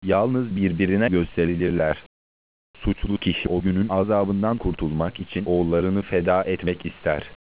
yalnız birbirine gösterilirler. Suçlu kişi o günün azabından kurtulmak için oğullarını feda etmek ister.